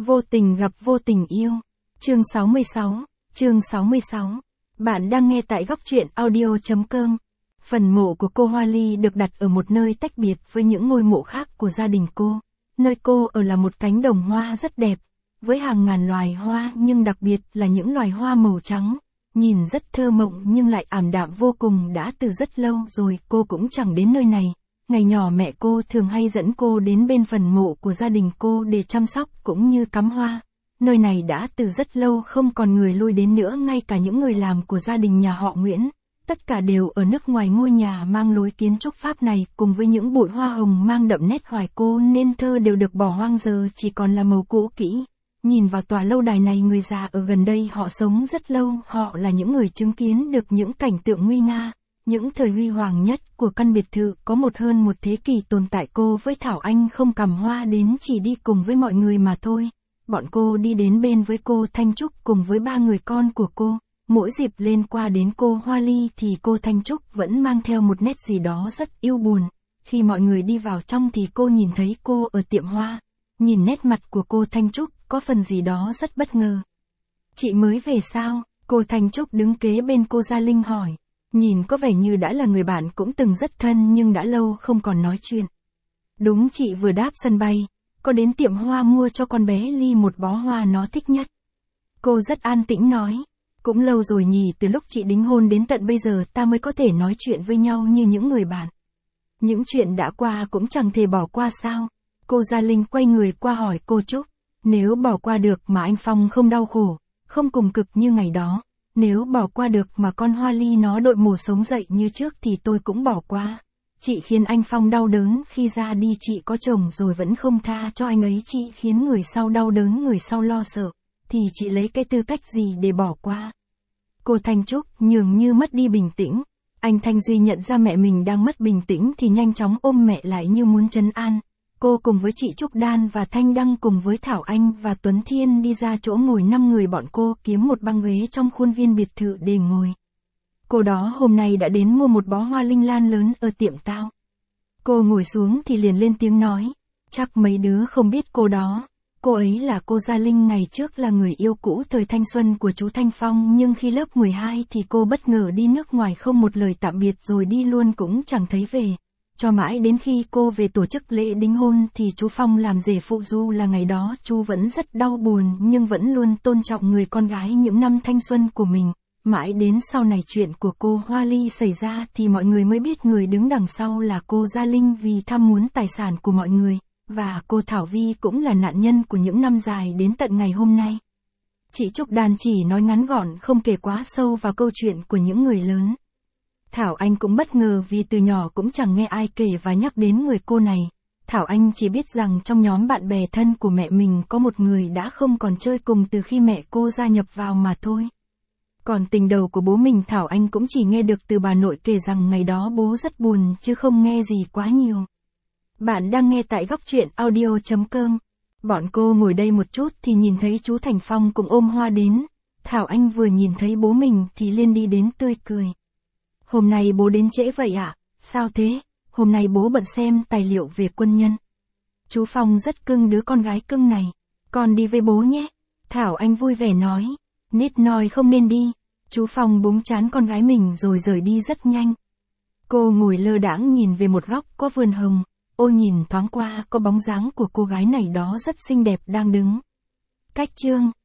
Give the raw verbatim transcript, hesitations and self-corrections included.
Vô tình gặp vô tình yêu. Chương sáu mươi sáu. Chương sáu mươi sáu. Bạn đang nghe tại góc truyện audio chấm com. Phần mộ của cô Hoa Ly được đặt ở một nơi tách biệt với những ngôi mộ khác của gia đình cô. Nơi cô ở là một cánh đồng hoa rất đẹp, với hàng ngàn loài hoa nhưng đặc biệt là những loài hoa màu trắng. Nhìn rất thơ mộng nhưng lại ảm đạm vô cùng. Đã từ rất lâu rồi cô cũng chẳng đến nơi này. Ngày nhỏ mẹ cô thường hay dẫn cô đến bên phần mộ của gia đình cô để chăm sóc cũng như cắm hoa. Nơi này đã từ rất lâu không còn người lui đến nữa, ngay cả những người làm của gia đình nhà họ Nguyễn. Tất cả đều ở nước ngoài. Ngôi nhà mang lối kiến trúc Pháp này cùng với những bụi hoa hồng mang đậm nét hoài cô nên thơ đều được bỏ hoang, giờ chỉ còn là màu cũ kỹ. Nhìn vào tòa lâu đài này, người già ở gần đây họ sống rất lâu, họ là những người chứng kiến được những cảnh tượng nguy nga, những thời huy hoàng nhất của căn biệt thự có một hơn một thế kỷ tồn tại. Cô với Thảo Anh không cầm hoa đến, chỉ đi cùng với mọi người mà thôi. Bọn cô đi đến bên với cô Thanh Trúc cùng với ba người con của cô. Mỗi dịp lên qua đến cô Hoa Ly thì cô Thanh Trúc vẫn mang theo một nét gì đó rất yêu buồn. Khi mọi người đi vào trong thì cô nhìn thấy cô ở tiệm hoa. Nhìn nét mặt của cô Thanh Trúc có phần gì đó rất bất ngờ. Chị mới về sao? Cô Thanh Trúc đứng kế bên cô Gia Linh hỏi. Nhìn có vẻ như đã là người bạn cũng từng rất thân nhưng đã lâu không còn nói chuyện. Đúng, chị vừa đáp sân bay, có đến tiệm hoa mua cho con bé Ly một bó hoa nó thích nhất. Cô rất an tĩnh nói. Cũng lâu rồi nhỉ, từ lúc chị đính hôn đến tận bây giờ ta mới có thể nói chuyện với nhau như những người bạn. Những chuyện đã qua cũng chẳng thể bỏ qua sao? Cô Gia Linh quay người qua hỏi cô Trúc. Nếu bỏ qua được mà anh Phong không đau khổ, không cùng cực như ngày đó, nếu bỏ qua được mà con Hoa Ly nó đội mồ sống dậy như trước thì tôi cũng bỏ qua. Chị khiến anh Phong đau đớn khi ra đi, chị có chồng rồi vẫn không tha cho anh ấy, chị khiến người sau đau đớn, người sau lo sợ, thì chị lấy cái tư cách gì để bỏ qua? Cô Thanh Trúc nhường như mất đi bình tĩnh. Anh Thanh Duy nhận ra mẹ mình đang mất bình tĩnh thì nhanh chóng ôm mẹ lại như muốn trấn an. Cô cùng với chị Trúc Đan và Thanh Đăng cùng với Thảo Anh và Tuấn Thiên đi ra chỗ ngồi năm người bọn cô kiếm một băng ghế trong khuôn viên biệt thự để ngồi. Cô đó hôm nay đã đến mua một bó hoa linh lan lớn ở tiệm tao. Cô ngồi xuống thì liền lên tiếng nói. Chắc mấy đứa không biết cô đó. Cô ấy là cô Gia Linh, ngày trước là người yêu cũ thời thanh xuân của chú Thanh Phong, nhưng khi lớp mười hai thì cô bất ngờ đi nước ngoài không một lời tạm biệt rồi đi luôn cũng chẳng thấy về. Cho mãi đến khi cô về tổ chức lễ đính hôn thì chú Phong làm rể phụ, dù là ngày đó chú vẫn rất đau buồn nhưng vẫn luôn tôn trọng người con gái những năm thanh xuân của mình. Mãi đến sau này chuyện của cô Hoa Ly xảy ra thì mọi người mới biết người đứng đằng sau là cô Gia Linh vì tham muốn tài sản của mọi người, và cô Thảo Vi cũng là nạn nhân của những năm dài đến tận ngày hôm nay. Chị Trúc Đan chỉ nói ngắn gọn, không kể quá sâu vào câu chuyện của những người lớn. Thảo Anh cũng bất ngờ vì từ nhỏ cũng chẳng nghe ai kể và nhắc đến người cô này. Thảo Anh chỉ biết rằng trong nhóm bạn bè thân của mẹ mình có một người đã không còn chơi cùng từ khi mẹ cô gia nhập vào mà thôi. Còn tình đầu của bố mình Thảo Anh cũng chỉ nghe được từ bà nội kể rằng ngày đó bố rất buồn chứ không nghe gì quá nhiều. Bạn đang nghe tại góc truyện audio chấm com. Bọn cô ngồi đây một chút thì nhìn thấy chú Thành Phong cũng ôm hoa đến. Thảo Anh vừa nhìn thấy bố mình thì liền đi đến tươi cười. Hôm nay bố đến trễ vậy ạ? À? Sao thế? Hôm nay bố bận xem tài liệu về quân nhân. Chú Phong rất cưng đứa con gái cưng này. Con đi với bố nhé. Thảo Anh vui vẻ nói. Nít nói không nên đi. Chú Phong búng trán con gái mình rồi rời đi rất nhanh. Cô ngồi lơ đãng nhìn về một góc có vườn hồng. Ôi, nhìn thoáng qua có bóng dáng của cô gái này đó rất xinh đẹp đang đứng. Cách chương.